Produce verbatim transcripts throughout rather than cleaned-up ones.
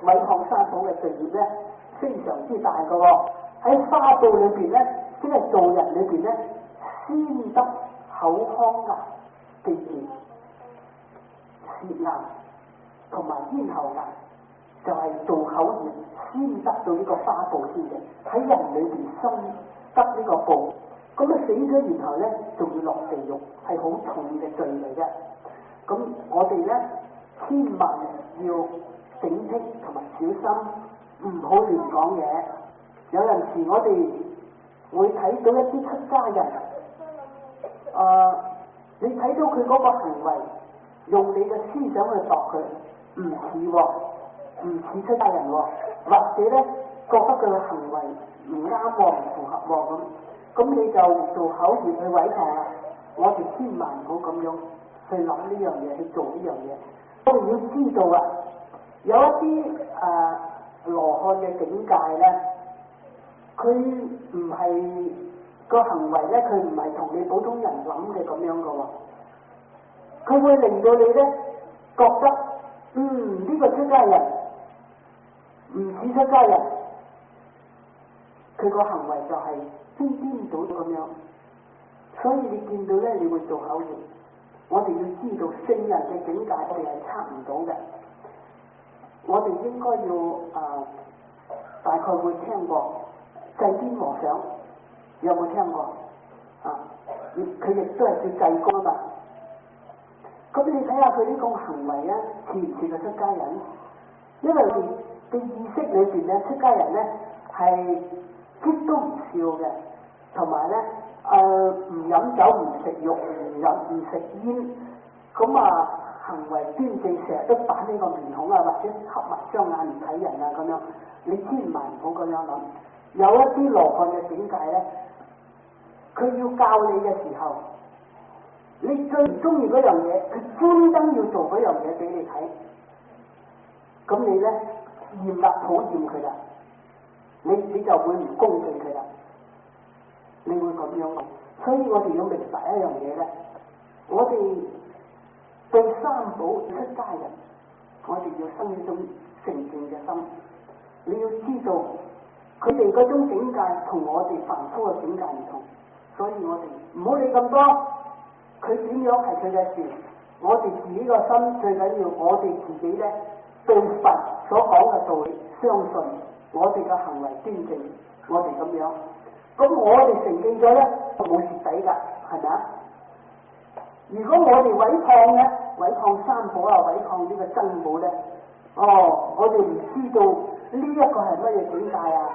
毀謗三寶嘅罪孽咧，非常之大嘅喎、哦。喺花報裏邊咧，即係做人裏邊咧，先得口腔癌嘅炎、舌癌同埋咽喉癌，就係、是、做口業先得到呢個花報先嘅。喺人裏邊生得呢個報，咁啊死咗然後咧，仲要落地獄，係好重嘅罪嚟嘅。咁我哋咧，千萬要警惕同埋小心，唔好亂講嘢。有陣時我哋會睇到一啲出家人，誒、呃，你睇到佢嗰個行為，用你嘅思想去度佢，唔似喎，唔似出家人喎、哦，或者咧覺得佢嘅行為唔啱喎，唔符合喎咁，咁你就做口業去毀謗啦。我哋千萬唔好咁樣去諗呢樣嘢，去做呢樣嘢。我哋要知道啊，有一啲誒羅漢嘅境界咧，佢唔係個行為咧，佢唔係同你普通人諗嘅咁樣噶喎。佢會令到你咧覺得，嗯呢、這個出家人唔似出家人，佢個行為就係顛顛倒倒咁樣。所以你見到咧，你會做口業。我哋要知道聖人嘅境界，我哋係測唔到嘅。我哋應該要誒、呃，大概會聽過濟邊和尚，有冇聽過？啊，佢亦都係叫濟公啊嘛。咁你睇下佢呢種行為啊，似唔似個出家人？因為佢嘅意識裏邊咧，出家人咧係啲都唔笑嘅，同埋咧。誒唔飲酒唔食肉唔飲唔食煙，咁啊行為端正，成日都板呢個面孔啊，或者合埋雙眼唔睇人啊咁樣，你千萬唔好咁樣諗。有一啲羅漢嘅境界咧，佢要教你嘅時候，你最唔中意嗰樣嘢，佢專登要做嗰樣嘢俾你睇，咁你咧厭啦，討厭佢啦，你你就會唔恭敬佢啦。你會咁樣，所以我哋要明白一樣嘢咧，我哋對三寶出家人，我哋要生一種誠敬嘅心。你要知道，佢哋嗰種境界同我哋凡夫嘅境界唔同，所以我哋唔好理咁多，佢點樣係佢嘅事，我哋自己個心最緊要，我哋自己咧對佛所講嘅道理相信，我哋嘅行為端正，我哋咁樣。咁我哋承認咗咧，冇蝕底㗎，係咪啊？如果我哋毀謗咧，毀謗三寶啊，毀謗呢個僧寶咧，哦，我哋唔知道呢一個係乜嘢境界啊！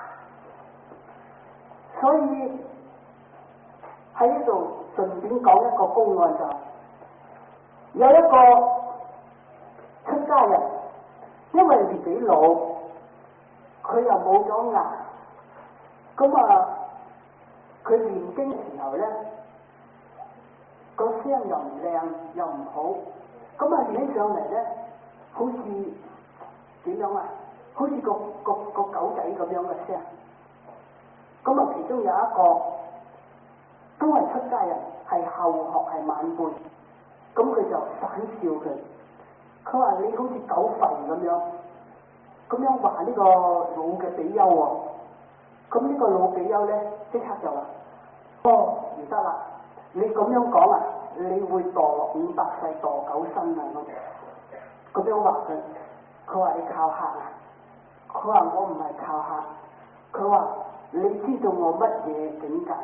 所以喺呢度順便講一個公案，就有一個出家人，因為年紀老，佢又冇咗牙。咁啊，佢念經嘅時候咧，個聲又唔靚又唔好，咁啊念起上嚟咧，好似點樣啊？好似個個個狗仔咁樣嘅聲。咁啊，其中有一個都係出家人，係後學係晚輩，咁佢就反笑佢，佢話你好似狗吠咁樣，咁樣話呢個老嘅比丘喎。咁呢個老比丘咧，即刻就話：哦，唔得啦！你咁樣講啊，你會墮落五百世墮狗身啊咁。咁樣話佢，佢話你靠嚇啊！佢話我唔係靠嚇，佢話你知道我乜嘢境界？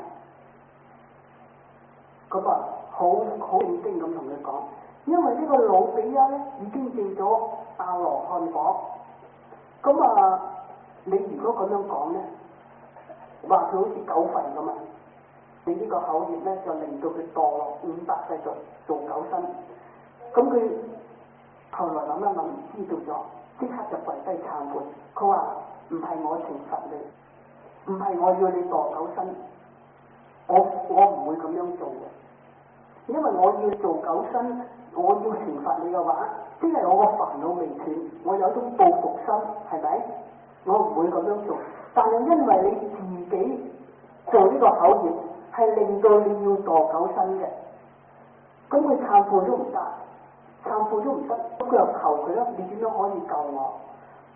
咁啊，好好正經咁同佢講，因為呢個老比丘咧已經證咗阿羅漢果。咁啊，你如果咁樣講咧？話佢好似狗吠咁啊！你呢個口業咧就令到佢墮落五百世做做狗身。咁佢後來諗一諗，知道咗，即刻就跪低懺悔。佢話唔係我懲罰你，唔係我要你墮狗身，我我唔會咁樣做嘅。因為我要做狗身，我要懲罰你嘅話，即係我個煩惱未斷，我有種報復心，係咪？我唔會咁樣做。但係因為你自己做呢個口業，係令到你要墮狗身嘅，咁佢懺悔都唔得，懺悔都唔得，咁佢又求佢咯，你點樣可以救我？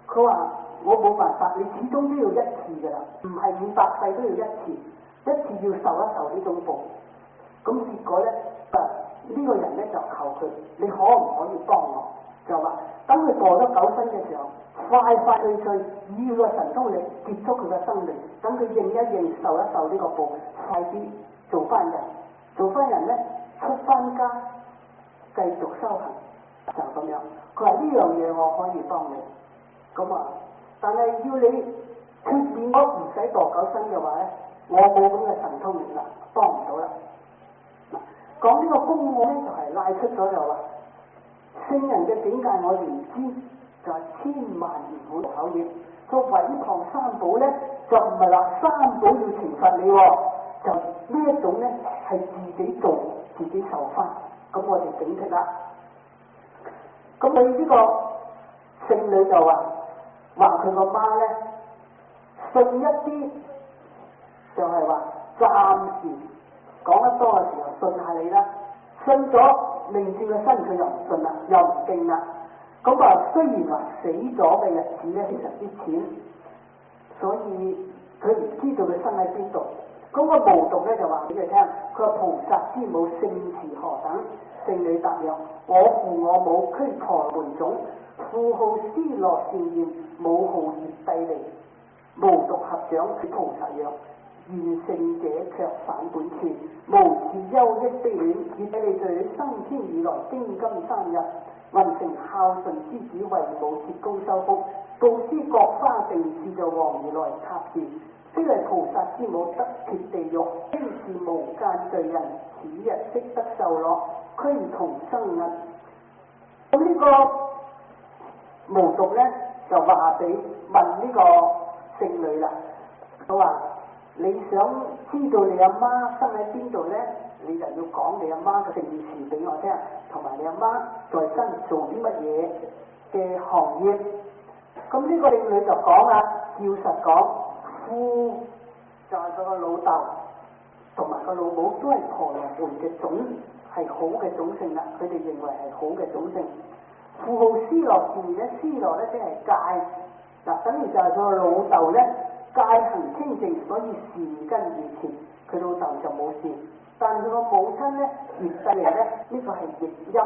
佢話我冇辦法，你始終都要一次㗎啦，唔係五百世都要一次，一次要受一受呢種報。咁結果咧，啊呢、這個人咧就求佢，你可唔可以幫我？就話等佢過咗九生嘅時候，快快脆脆以個神通力結束佢嘅生命，等佢認一認受一受呢個報，快啲做翻人，做翻人咧出翻家繼續修行，就咁樣。佢話呢樣嘢我可以幫你，咁啊，但係要你決定我唔使墮九生嘅話咧，我冇咁嘅神通力啦，幫唔到啦。嗱，講呢個公案咧就係、是、拉出咗就話。聖人嘅境界我哋唔知，就係、是、千萬年好考驗。個毀謗三寶咧，就唔係話三寶要懲罰你，就呢一種咧係自己做自己受翻。咁我哋警惕啦。咁你呢個聖女就話話佢個媽咧信一啲，就係話暫時講得多嘅時候信下你啦，信咗。命轉嘅身佢又唔信啦，又唔敬啦。咁啊，雖然話死咗嘅日子咧非常之淺，所以佢唔知道佢生喺邊度。咁、那個無毒咧就話俾佢聽，佢話菩薩之母姓慈何等？聖女答曰：我父我母俱婆門種，父號斯樂善現，母號葉帝利，無毒合掌與菩薩曰。現聖者卻反本處，無自憂益悲戀，以俾你罪生天以來經今三日，運成孝順之子為母設功修福，布施各花定智就王而來插事，即係菩薩之母得脫地獄，應是無間罪人，此日悉得受樂，俱同生恩。咁呢個無毒咧就話俾問呢個聖女啦，佢話。你想知道你阿媽生喺邊度呢？你就要講你阿媽嘅姓氏俾我聽，同埋你阿媽在生做啲乜嘢嘅行業。咁呢個聖女就講啦，照實講，父就係佢個老豆，同埋個老母都係婆羅門嘅種，係好嘅種姓啦。佢哋認為係好嘅種姓。父號斯羅善咧，斯羅咧即係戒，嗱，等於就係佢個老豆咧。戒行清淨，所以善根如前，佢老豆就冇事。但佢個母親咧，葉帝利咧，呢、這個係譯音。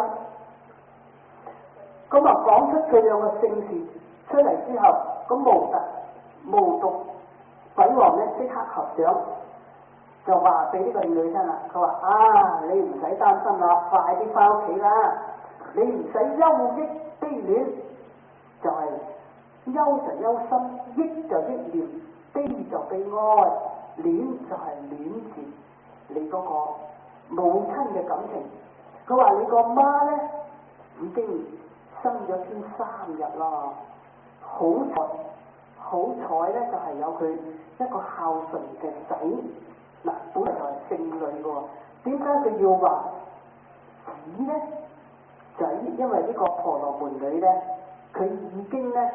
咁啊，講出佢兩個姓氏出嚟之後，咁無特無毒鬼王咧即刻合掌，就話俾呢個女聽啦。佢話：啊，你唔使擔心啦，快啲翻屋企啦，你唔使憂益悲戀，就係、是、憂就憂心，益就益念。悲就悲哀，戀就係戀住你嗰個母親嘅感情。佢話你個媽咧已經生咗先三日啦，好彩好彩咧就係、是、有佢一個孝順嘅仔。嗱，本來就係聖女嘅，點解佢要話子咧？就係因為呢個婆羅門女咧，佢已經咧。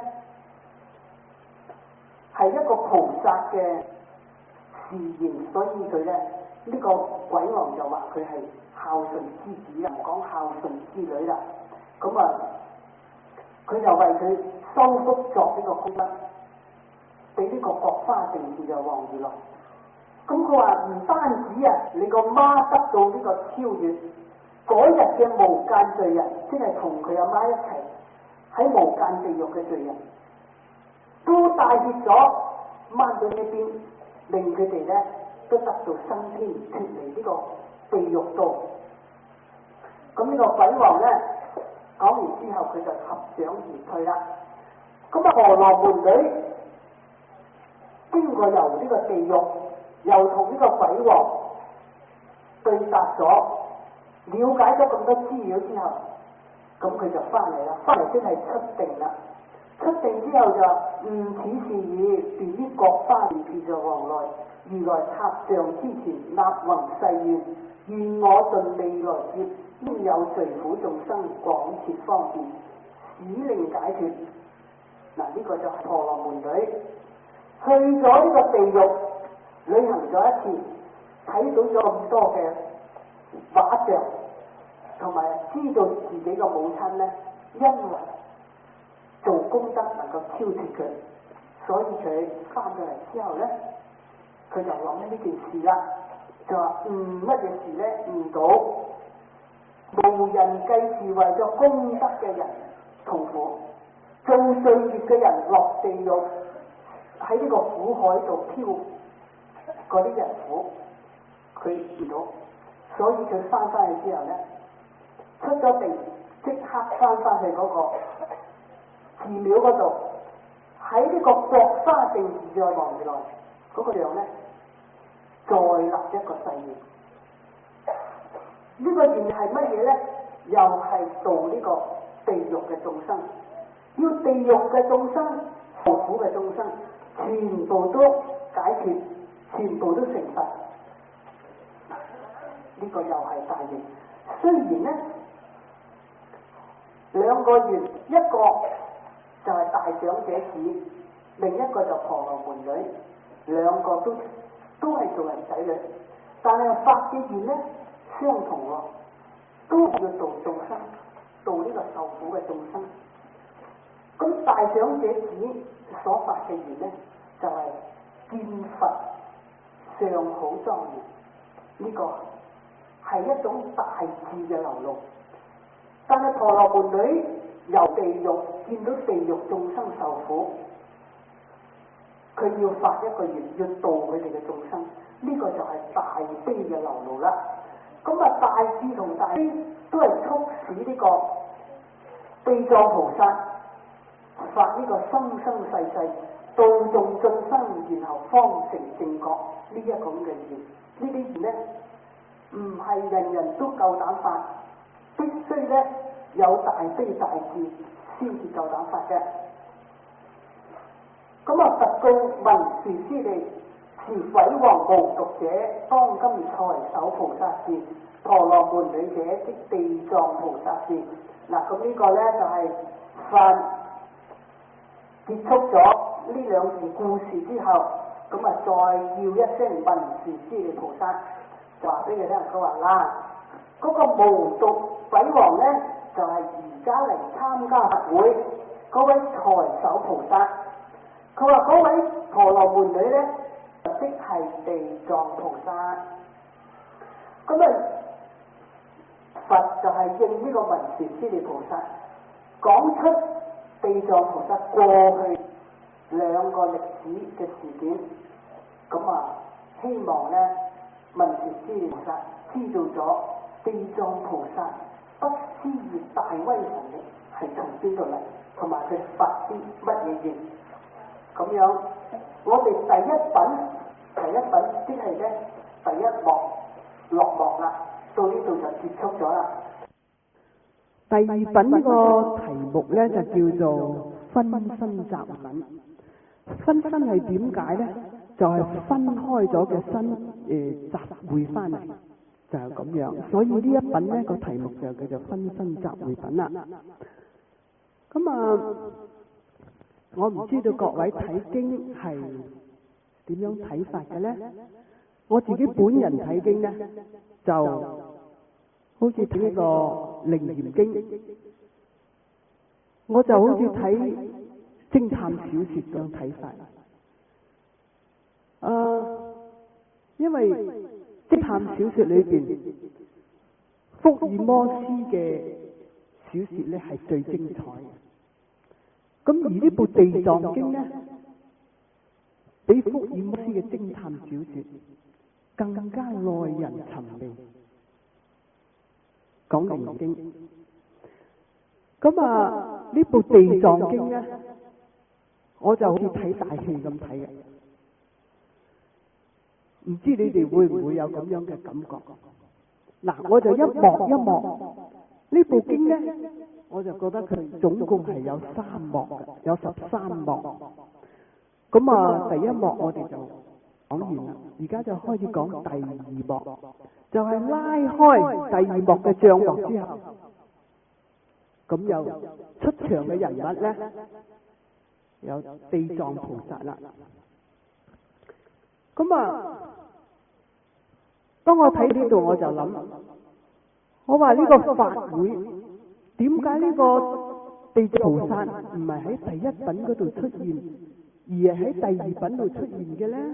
係一個菩薩嘅示現，所以佢咧呢、這個鬼王就話佢係孝順之子啦，唔講孝順之女啦。咁啊，佢就為佢修福作呢個功德，俾呢個各花定智就王而來。咁佢話唔單止啊，你個媽得到呢個超越，嗰日嘅無間罪人，即係同佢阿媽一齊喺無間地獄嘅罪人。都帶挈咗，掹到呢邊，令佢哋咧都得到升天，脫離呢個地獄道。咁呢個鬼王咧講完之後，佢就合掌而退啦。咁啊，婆羅門女經過由呢個地獄，又同呢個鬼王對答咗，了解咗咁多資料之後，咁佢就翻嚟啦，翻嚟先係出定啦。出定之後就吾此是以便於各花定智就王來，如來塔像之前立宏誓願，願我盡未來劫應有罪苦眾生廣設方便，使令解脫。嗱，呢個就係婆羅門女去咗呢個地獄旅行咗一次，睇到咗咁多嘅畫像，同埋知道自己嘅母親咧，因為做功德能夠超脱佢，所以佢翻咗嚟之後咧，佢就諗起呢件事啦，就話嗯乜嘢事咧？悟到無人計是為咗功德嘅人痛苦，做罪孽嘅人落地獄，喺呢個苦海度漂嗰啲人苦，佢悟到，所以佢翻返去之後咧，出咗地即刻翻返去嗰個寺廟嗰度，喺呢個國花定自在王如來嗰個樣咧，再立一個誓願。呢個願係乜嘢咧？又係度呢個地獄嘅眾生，要地獄嘅眾生、受苦嘅眾生，全部都解決，全部都成佛。呢個又係大願。雖然咧兩個願，一個就係大長者子，另一個就婆羅門女，兩個都都係做人仔女，但係發嘅願咧相同喎，都要度眾生，度呢個受苦嘅眾生。咁大長者子所發嘅願咧，就係、是、見佛相好莊嚴，呢、這個係一種大智嘅流露。但係婆羅門女由地獄見到地獄眾生受苦，佢要發一個願，要度佢哋嘅眾生，呢、這個就係大悲嘅流露啦。咁啊，大智同大悲都係促使呢個地藏菩薩發呢個生生世世度眾眾生，然後方成正覺呢一個咁嘅願。呢啲願咧唔係人人都夠膽發，必須咧有大悲大智先至夠膽發嘅。咁啊，佛告文殊師利：持鬼王無毒者，當今才手菩薩是；婆羅門女者，即地藏菩薩是。嗱，咁呢個咧就係、是、佛結束咗呢兩件故事之後，咁啊再叫一聲文殊師利菩薩，就話俾佢聽，佢話啦，嗰、那個無毒鬼王咧，就係而家嚟參加佛會嗰位財首菩薩。佢話嗰位婆羅門女咧，即係地藏菩薩。咁啊，佛就係應呢個文殊師利菩薩講出地藏菩薩過去兩個歷史嘅事件。咁啊，希望咧文殊師利菩薩知道咗地藏菩薩不思議大威神力係從邊度嚟，同埋佢發啲乜嘢願。咁樣，我哋第一品，第一品即係咧第一幕落幕啦，到呢度就結束咗啦。 第二品個題目咧就叫做分身集品。分身係點解咧？就係、是、分開咗嘅身，誒、呃、集會翻嚟，就係、是、咁樣。所以呢一品咧個題目就叫做分身集會品啦。咁啊，我唔知道各位睇經係點樣睇法嘅咧？我自己本人睇經咧，就好似睇呢個《楞嚴經》，我就好似睇偵探小說咁樣睇法。誒、呃，因為偵探小說裏邊，福爾摩斯嘅小說咧係最精彩嘅。咁而呢部《地藏經》咧，比福爾摩斯嘅偵探小說更加耐人尋味。講《楞嚴經》，咁啊呢部《地藏經》咧，我就好似睇大戲咁睇嘅。唔知你哋會唔會有咁樣嘅感覺？嗱，我就一幕一幕呢部經咧，我就覺得佢總共係有三幕嘅，有十三幕。咁啊，第一幕我哋就講完啦，而家就開始講第二幕，就係、是、拉開第二幕嘅帳幕之後，咁有出場嘅人物咧，有地藏菩薩啦。咁啊，當我睇呢度我就諗，我話呢個法會點解呢個地藏菩薩唔係喺第一品嗰度出現，而係喺第二品度出現嘅咧？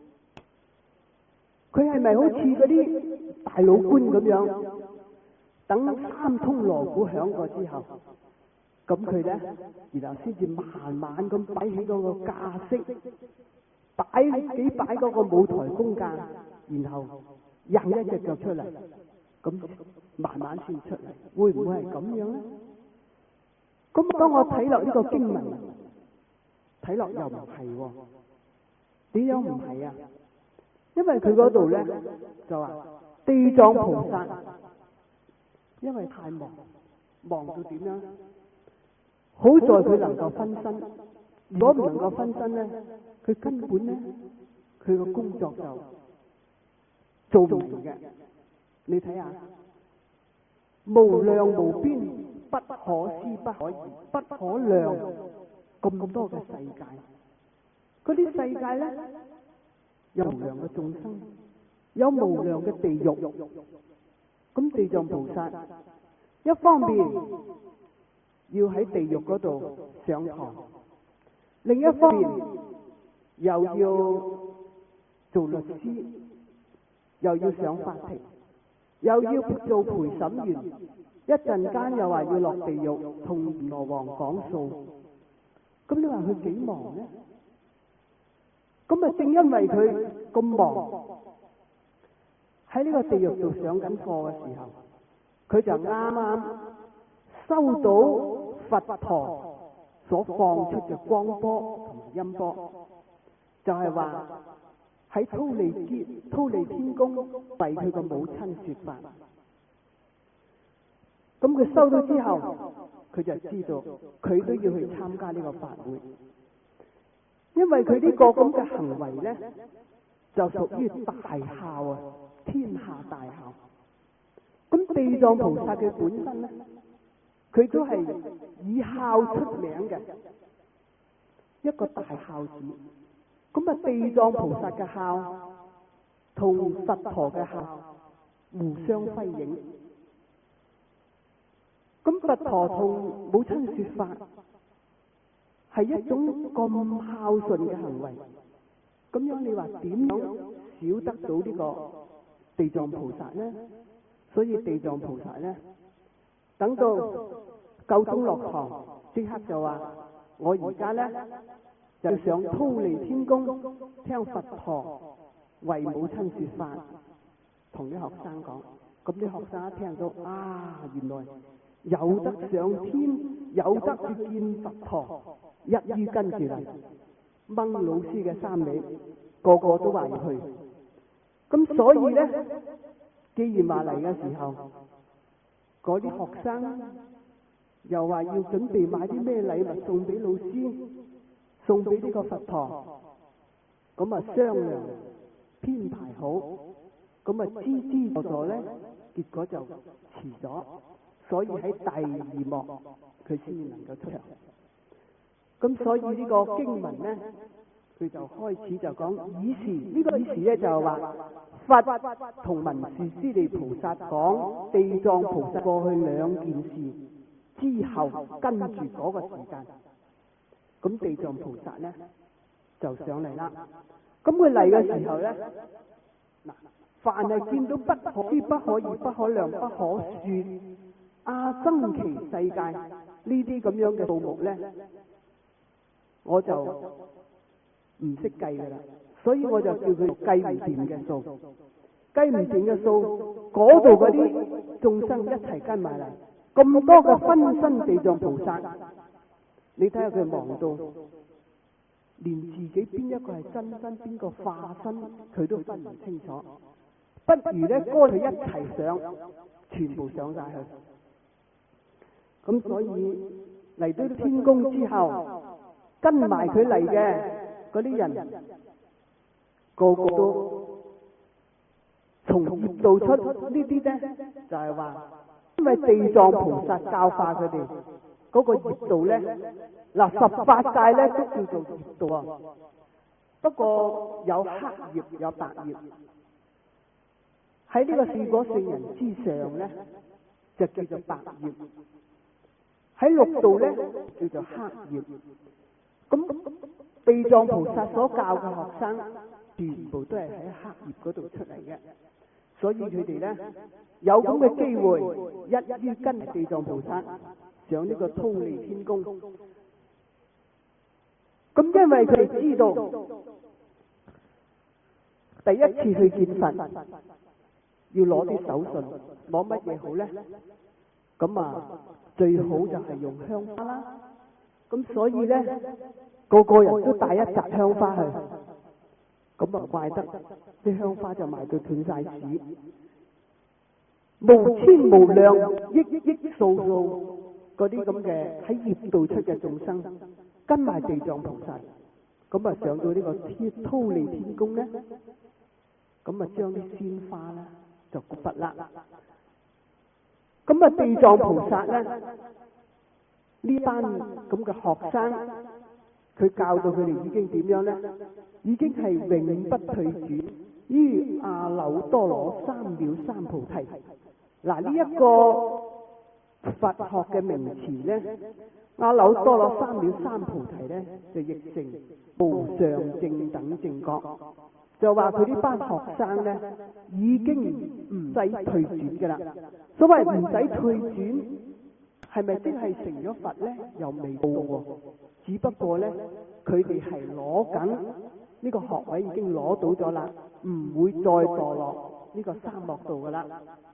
佢係咪好似嗰啲大老官咁樣，等三通鑼鼓響過之後，咁佢咧，然後先至慢慢咁擺起嗰個架式，擺幾擺嗰個舞台功架，然後印一隻腳出嚟，咁慢慢先出嚟，會唔會係咁樣咧？咁當我睇落呢個經文，睇落又唔係喎，點樣唔係啊？因為佢嗰度咧就話地藏菩薩，因為太忙，忙到點樣？好在佢能夠分身，如果唔能夠分身咧，佢根本咧佢個工作就做唔完嘅。你睇下，無量無邊，不可思不可議，不可量咁多嘅世界，嗰啲世界咧有無量嘅眾生，有無量嘅地獄。咁地藏菩薩一方面要喺地獄嗰度上堂，另一方面又要做律師，又要上法庭，又要做陪審員，一陣間又話要落地獄同閻羅王講數。咁你話佢幾忙呢？咁啊，正因為佢咁忙，喺呢個地獄度上緊課嘅時候，佢就啱啱收到佛陀所放出嘅光波同埋音波，就係話喺忉利天忉利天宮為佢個母親說法。咁佢收到之後，佢就知道佢都要去參加呢個法會，因為佢呢個咁嘅行為呢，就屬於大孝啊，天下大孝。咁地藏菩薩嘅本身呢，佢都係以孝出名嘅一個大孝子。咁啊，地藏菩薩嘅孝同佛陀嘅孝互相輝映。咁佛陀同母親說法係一種咁孝順嘅行為，咁樣你話點樣少得到呢個地藏菩薩呢？所以地藏菩薩呢，等到夠鐘落堂，即刻就話：我而家呢，就上忉利天宮聽佛陀為母親說法，同啲學生講。咁啲學生一聽到啊，原來有得上天，有得去見佛陀，一於跟住嚟掹老師嘅衫尾，個個都話要去。咁所以呢，既然話嚟嘅時候，嗰啲學生又話要準備買啲咩禮物送俾老師，送俾呢個佛陀。咁啊商量編排好，咁啊支支助助呢，結果就遲咗。所以喺第二幕佢先至能夠出場。咁所以呢個經文呢，佢就開始就講以時，呢、這個以時咧就係話佛同文殊師利菩薩講地藏菩薩過去兩件事之後，跟住嗰個時間，咁地藏菩薩呢就上嚟啦。咁佢嚟嘅時候呢，嗱，凡係見到不可思、不可議、不可量、不可說阿僧祇世界呢啲咁樣嘅數目呢，我就唔識計噶啦，所以我就叫佢計唔掂嘅數，計唔掂嘅數，嗰度嗰啲眾生一齊跟埋嚟，咁多個分身地藏菩薩，你睇下佢忙到連自己邊一個係真身，邊個化身，佢都分唔清楚，不如呢，哥佢一齊上，全部上晒去。咁所以嚟到天宮之後，跟埋佢嚟嘅嗰啲人，個個都從業道出。呢啲呢，就係話，因為地藏菩薩教化佢哋嗰個業道呢，嗱十八界呢都叫做業道啊。不過有黑業有白業，喺呢個四果聖人之上呢，就叫做白業。 喺六道咧叫做黑業。咁地藏菩薩所教嘅學生，全部都係喺黑業嗰度出嚟嘅，所以佢哋咧有咁嘅機會，一於跟地藏菩薩上呢個忉利天宮。咁因為佢哋知道第一次去見佛，要攞啲手信，攞乜嘢好咧？咁啊，最好就係用香花啦。咁所以咧，個個人都帶一扎香花去，咁啊怪得啲香花就賣到斷晒市，無千無量億億數數嗰啲咁嘅喺業道出嘅眾生，跟埋地藏菩薩，咁啊上到呢個天忉利天宮咧，咁啊將啲鮮花咧就拔啦。咁啊地藏菩薩咧呢班咁嘅學生，佢教到佢哋已經點樣咧？已經係永不退轉於阿耨多羅三藐三菩提。嗱，呢一個佛學嘅名詞咧，阿耨多羅三藐三菩提咧，就譯成無上正等正覺。就話佢呢班學生咧，已經唔使退轉噶啦。所謂唔使退轉，係咪即係成咗佛咧？又未到喎。只不過咧，佢哋係攞緊呢個學位，已經攞到咗啦，唔會再墮落呢個三惡道噶啦。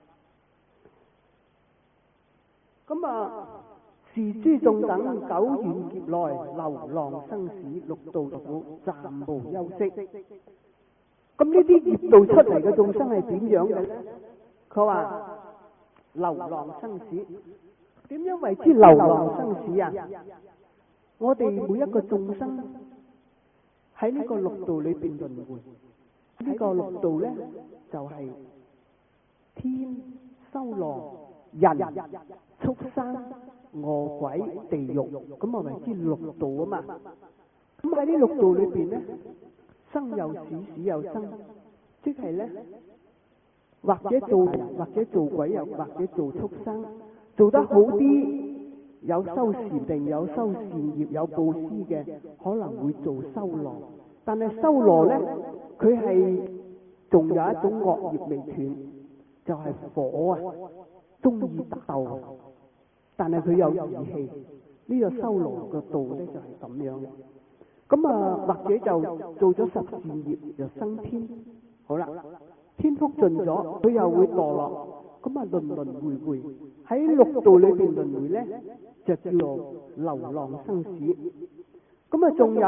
咁啊，是諸眾等久遠劫來流浪生死，六道苦，暫無休息。咁呢啲業道出嚟嘅眾生係點樣嘅咧？佢話流浪生死，點樣為之流浪生死啊？我哋每一個眾生喺呢個六道裏邊輪迴，呢個六道咧就係天、修羅、人、畜生、餓鬼、地獄，咁我咪知六道啊嘛。咁喺呢六道裏邊咧，生又死，死又生，即係咧，或者做人，或者做鬼，又或者做畜生，做得好啲，有修禪定，有修善業，有布施嘅，可能會做修羅。但係修羅咧，佢係仲有一種惡業未斷，就係、是、火啊，中意鬥，但係佢有義氣。呢、這個修羅嘅道咧就係咁樣嘅。咁啊，或者就做咗十善業，就升天。好啦，天福盡咗，佢又會墮落。咁啊，輪輪迴迴喺六道裏邊輪迴咧，就叫做流浪生死。咁啊，仲有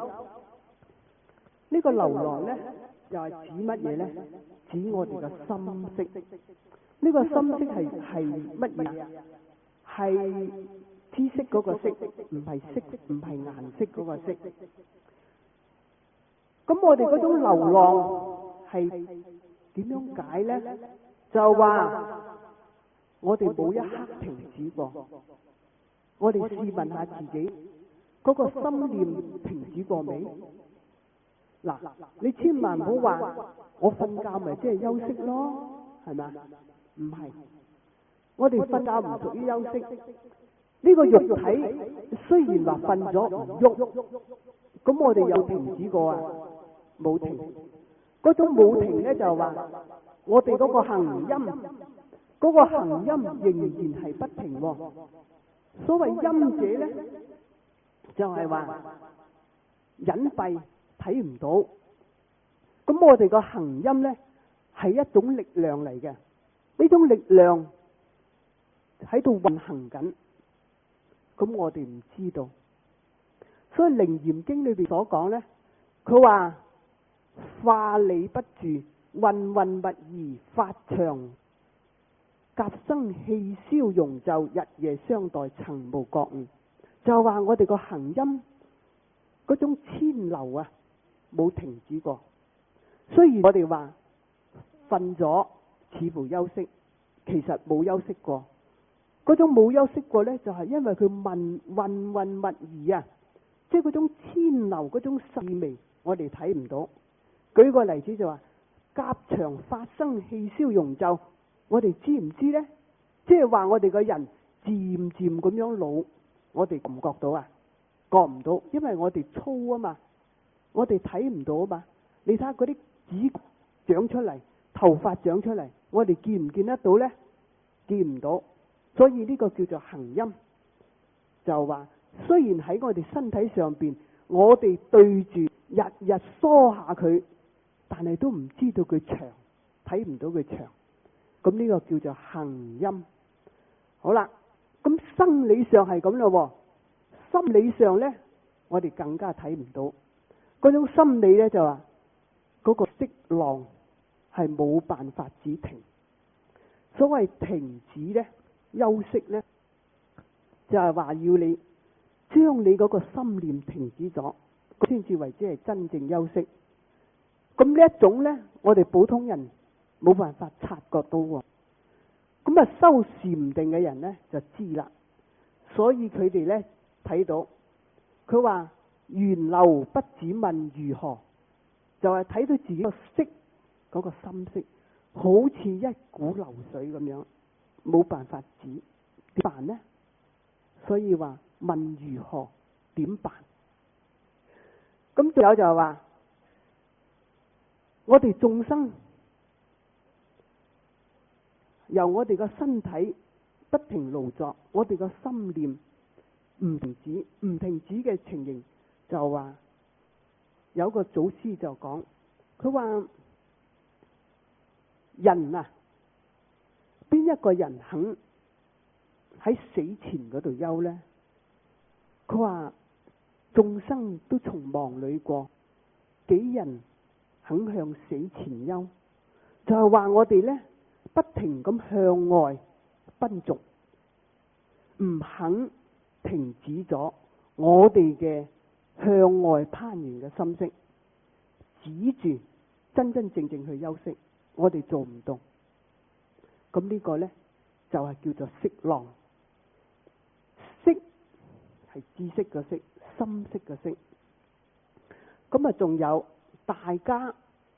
呢、這個流浪咧，又係指乜嘢咧？指我哋嘅心識。呢、這個心識係係乜嘢？係知識嗰個識，唔係色，唔係顏色嗰個色。咁我哋嗰種流浪係點樣解咧？就話我哋冇一刻停止過。我哋試問下自己，嗰、那個心念停止過未？嗱，你千萬唔好話我瞓覺咪即係休息咯，係咪？唔係，我哋瞓覺唔屬於休息。呢、這個肉體雖然話瞓咗唔喐，咁我哋有停止過啊？冇停。嗰種冇停咧，就話我哋嗰個行音，嗰、那個行音仍然係不停。所謂音者咧，就係話隱蔽睇唔到。咁我哋個行音咧係一種力量嚟嘅，呢種力量喺度運行緊。咁我哋唔知道，所以《楞嚴經》裏邊所講咧，佢話化理不住，芸芸物儀，法場夾生氣消容就，日夜相待，曾無覺悟。就話我哋個行音嗰種遷流啊，冇停止過。雖然我哋話瞓咗似乎休息，其實冇休息過。嗰種冇休息過咧，就係因為佢芸芸物儀啊，即係嗰種遷流嗰種細微，我哋睇唔到。舉個例子就話，甲場發生氣消容就，我哋知唔知咧？即係話我哋個人漸漸咁樣老， 我哋覺唔覺到啊？覺唔到，因為我哋粗啊嘛，我哋睇唔到啊嘛。你睇下嗰啲指長出嚟，頭髮長出嚟，我哋見唔見得到呢？見唔到，所以呢個叫做行陰。就話雖然喺我哋身體上邊，我哋對住日日梳下佢，但係都唔知道佢長，睇唔到佢長。咁呢個叫做行陰。好啦，咁生理上係咁咯，心理上呢，我哋更加睇唔到。嗰種心理呢，就話嗰個色浪係冇辦法止停。所謂停止呢，休息呢，就係話要你將你嗰個心念停止咗，先至為之係真正休息。咁呢一種呢，我哋普通人冇辦法察覺到喎。咁啊，修禪定嘅人呢，就知啦。所以佢哋呢，睇到，佢話源流不止問如何，就係睇到自己個色嗰個心色，好似一股流水咁樣，冇辦法止，點辦呢？所以話問如何點辦？咁仲有就係話，我哋眾生由我哋個身體不停勞作，我哋個心念唔停止，唔停止嘅情形，就話有個祖師就講，佢話人啊，邊一個人肯喺死前嗰度休呢？佢話眾生都從忙裏過，幾人肯向死前休？就係話我哋呢，不停咁向外奔逐，唔肯停止咗我哋嘅向外攀緣嘅心識，止住真真正正去休息，我哋做唔到。咁呢個呢，就係叫做色浪。色係知識嘅色，心識嘅色。咁啊，仲有大家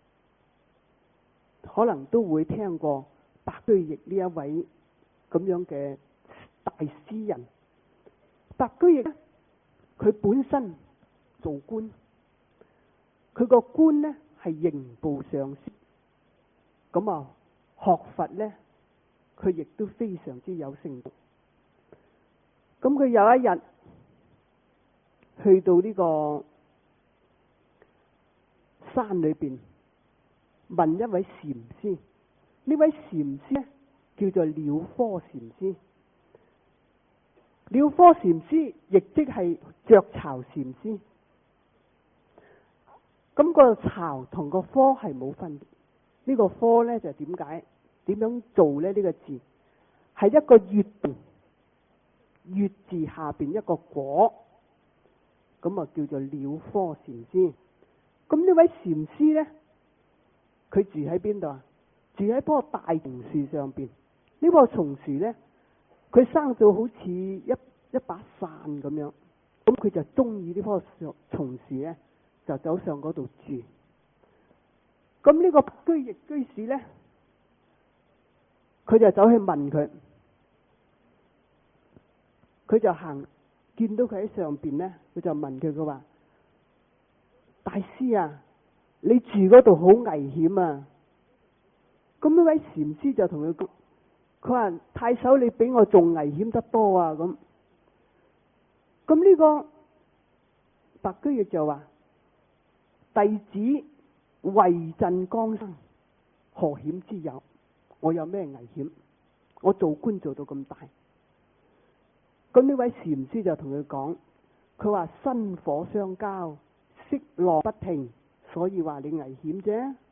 可能都會聽過白居易呢一位咁樣嘅大詩人。白居易呢，佢本身做官，佢個官呢係刑部尚書。咁啊，學佛呢，佢亦都非常之有成就。咁佢有一日去到呢個山裏邊，問一位禪師。呢位禪師呢，叫做鳥科禪師。鳥科禪師亦即係雀巢禪師。咁個巢同個科係冇分別。呢個科呢，就點解點樣做呢？呢個字係一個月月字下邊一個果，咁啊叫做鳥科禪師。咁呢位禪師呢，佢住喺邊度啊？住喺棵大松樹上邊。呢棵松樹呢，佢生到好似一一把傘咁樣。咁佢就中意呢棵松樹呢，就走上嗰度住。咁呢個居易居士呢，佢就走去問佢。佢就行，見到佢喺上邊呢，佢就問佢，佢話：大師啊，你住嗰度好危險啊！咁呢位禪師就同佢講，佢話：太守你比我仲危險得多啊！咁，咁呢個白居易就話：弟子為鎮江生，何險之有？我有咩危險？我做官做到咁大。咁呢位禪師就同佢講，佢話薪火相交，色浪不停，所以話你危險啫。